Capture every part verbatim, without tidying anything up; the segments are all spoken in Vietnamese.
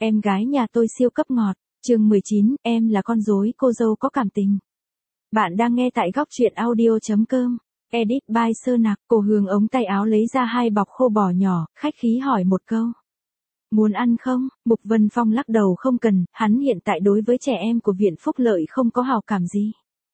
Em gái nhà tôi siêu cấp ngọt. Chương mười chín, em là con rối cô dâu có cảm tình. Bạn đang nghe tại góc truyện audio chấm com. Edit by Sơ Nặc. Cô Hương ống tay áo lấy ra hai bọc khô bò nhỏ, khách khí hỏi một câu. Muốn ăn không? Mục Vân Phong lắc đầu không cần, hắn hiện tại đối với trẻ em của viện phúc lợi không có hào cảm gì.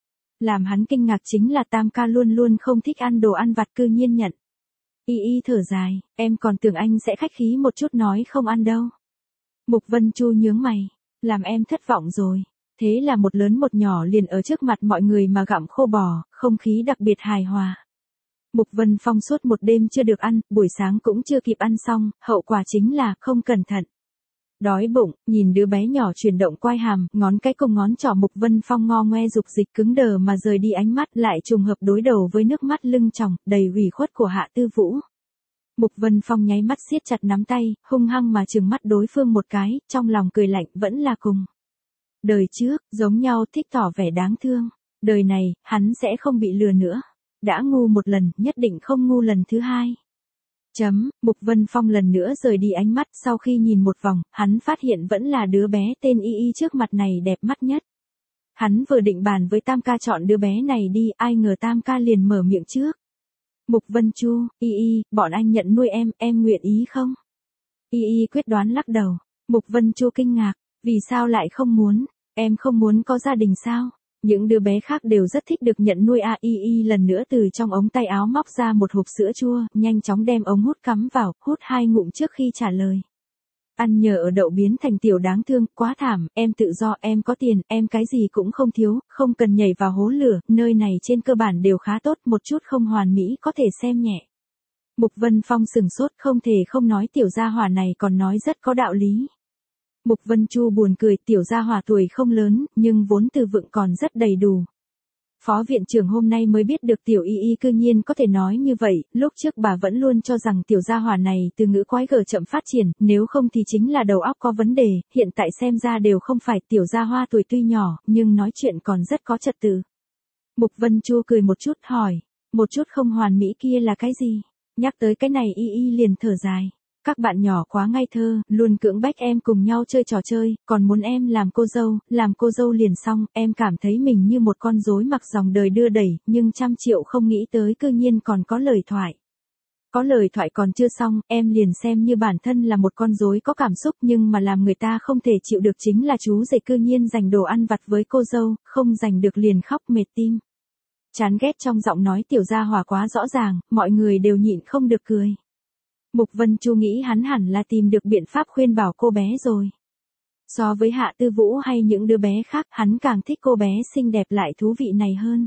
Làm hắn kinh ngạc chính là Tam ca luôn luôn không thích ăn đồ ăn vặt cư nhiên nhận. Y y thở dài, em còn tưởng anh sẽ khách khí một chút nói không ăn đâu. Mục Vân Chu nhướng mày, làm em thất vọng rồi. Thế là một lớn một nhỏ liền ở trước mặt mọi người mà gặm khô bò, không khí đặc biệt hài hòa. Mục Vân Phong suốt một đêm chưa được ăn, buổi sáng cũng chưa kịp ăn xong, hậu quả chính là không cẩn thận. Đói bụng, nhìn đứa bé nhỏ chuyển động quai hàm, ngón cái cùng ngón trỏ Mục Vân Phong ngo ngoe dục dịch cứng đờ mà rời đi ánh mắt lại trùng hợp đối đầu với nước mắt lưng tròng, đầy ủy khuất của Hạ Tư Vũ. Mục Vân Phong nháy mắt siết chặt nắm tay, hung hăng mà trừng mắt đối phương một cái, trong lòng cười lạnh vẫn là cùng. Đời trước, giống nhau thích tỏ vẻ đáng thương. Đời này, hắn sẽ không bị lừa nữa. Đã ngu một lần, nhất định không ngu lần thứ hai. Chấm, Mục Vân Phong lần nữa rời đi ánh mắt, sau khi nhìn một vòng, hắn phát hiện vẫn là đứa bé tên Y Y trước mặt này đẹp mắt nhất. Hắn vừa định bàn với Tam ca chọn đứa bé này đi, ai ngờ Tam ca liền mở miệng trước. Mục Vân Chu, Y Y, bọn anh nhận nuôi em, em nguyện ý không? Y Y quyết đoán lắc đầu. Mục Vân Chu kinh ngạc, vì sao lại không muốn? Em không muốn có gia đình sao? Những đứa bé khác đều rất thích được nhận nuôi a. Y Y lần nữa từ trong ống tay áo móc ra một hộp sữa chua, nhanh chóng đem ống hút cắm vào, hút hai ngụm trước khi trả lời. Ăn nhờ ở đậu biến thành tiểu đáng thương, quá thảm, em tự do, em có tiền, em cái gì cũng không thiếu, không cần nhảy vào hố lửa, nơi này trên cơ bản đều khá tốt, một chút không hoàn mỹ có thể xem nhẹ. Mục Vân Phong sừng sốt, không thể không nói tiểu gia hỏa này còn nói rất có đạo lý. Mục Vân Chu buồn cười, tiểu gia hỏa tuổi không lớn, nhưng vốn từ vựng còn rất đầy đủ. Phó viện trưởng hôm nay mới biết được tiểu Y Y cư nhiên có thể nói như vậy, lúc trước bà vẫn luôn cho rằng tiểu gia hỏa này từ ngữ quái gở chậm phát triển, nếu không thì chính là đầu óc có vấn đề, hiện tại xem ra đều không phải. Tiểu gia hoa tuổi tuy nhỏ, nhưng nói chuyện còn rất có trật tự. Mục Vân Chu cười một chút hỏi, một chút không hoàn mỹ kia là cái gì? Nhắc tới cái này Y Y liền thở dài. Các bạn nhỏ quá ngây thơ, luôn cưỡng bách em cùng nhau chơi trò chơi, còn muốn em làm cô dâu, làm cô dâu liền xong, em cảm thấy mình như một con rối mặc dòng đời đưa đẩy, nhưng trăm triệu không nghĩ tới cư nhiên còn có lời thoại. Có lời thoại còn chưa xong, em liền xem như bản thân là một con rối có cảm xúc nhưng mà làm người ta không thể chịu được chính là chú rể cư nhiên dành đồ ăn vặt với cô dâu, không dành được liền khóc mệt tim. Chán ghét trong giọng nói tiểu gia hỏa quá rõ ràng, mọi người đều nhịn không được cười. Mục Vân Chu nghĩ hắn hẳn là tìm được biện pháp khuyên bảo cô bé rồi. So với Hạ Tư Vũ hay những đứa bé khác, hắn càng thích cô bé xinh đẹp lại thú vị này hơn.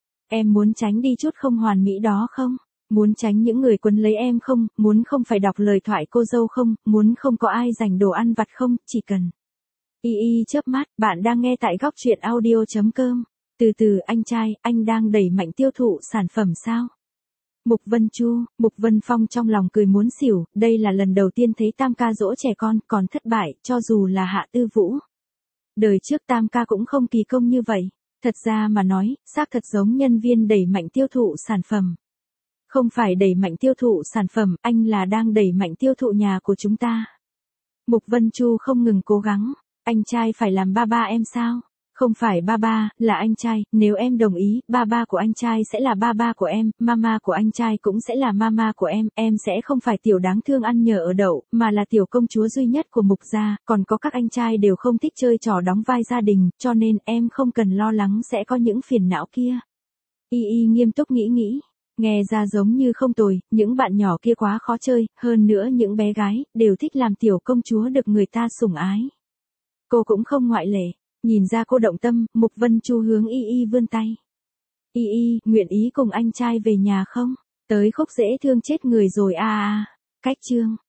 Em muốn tránh đi chút không hoàn mỹ đó không? Muốn tránh những người quấn lấy em không? Muốn không phải đọc lời thoại cô dâu không? Muốn không có ai dành đồ ăn vặt không? Chỉ cần. Y Y chớp mắt, bạn đang nghe tại góc truyện audio chấm com. Từ từ anh trai, anh đang đẩy mạnh tiêu thụ sản phẩm sao? Mục Vân Chu, Mục Vân Phong trong lòng cười muốn xỉu, đây là lần đầu tiên thấy Tam ca dỗ trẻ con, còn thất bại, cho dù là Hạ Tư Vũ. Đời trước Tam ca cũng không kỳ công như vậy. Thật ra mà nói, xác thật giống nhân viên đẩy mạnh tiêu thụ sản phẩm. Không phải đẩy mạnh tiêu thụ sản phẩm, anh là đang đẩy mạnh tiêu thụ nhà của chúng ta. Mục Vân Chu không ngừng cố gắng, anh trai phải làm ba ba em sao? Không phải ba ba, là anh trai, nếu em đồng ý, ba ba của anh trai sẽ là ba ba của em, mama của anh trai cũng sẽ là mama của em, em sẽ không phải tiểu đáng thương ăn nhờ ở đậu, mà là tiểu công chúa duy nhất của Mục gia, còn có các anh trai đều không thích chơi trò đóng vai gia đình, cho nên em không cần lo lắng sẽ có những phiền não kia. Y Y nghiêm túc nghĩ nghĩ, nghe ra giống như không tồi, những bạn nhỏ kia quá khó chơi, hơn nữa những bé gái, đều thích làm tiểu công chúa được người ta sủng ái. Cô cũng không ngoại lệ. Nhìn ra cô động tâm, Mục Vân Chu hướng Y Y vươn tay. Y Y, nguyện ý cùng anh trai về nhà không? Tới khúc dễ thương chết người rồi a a. Cách chương.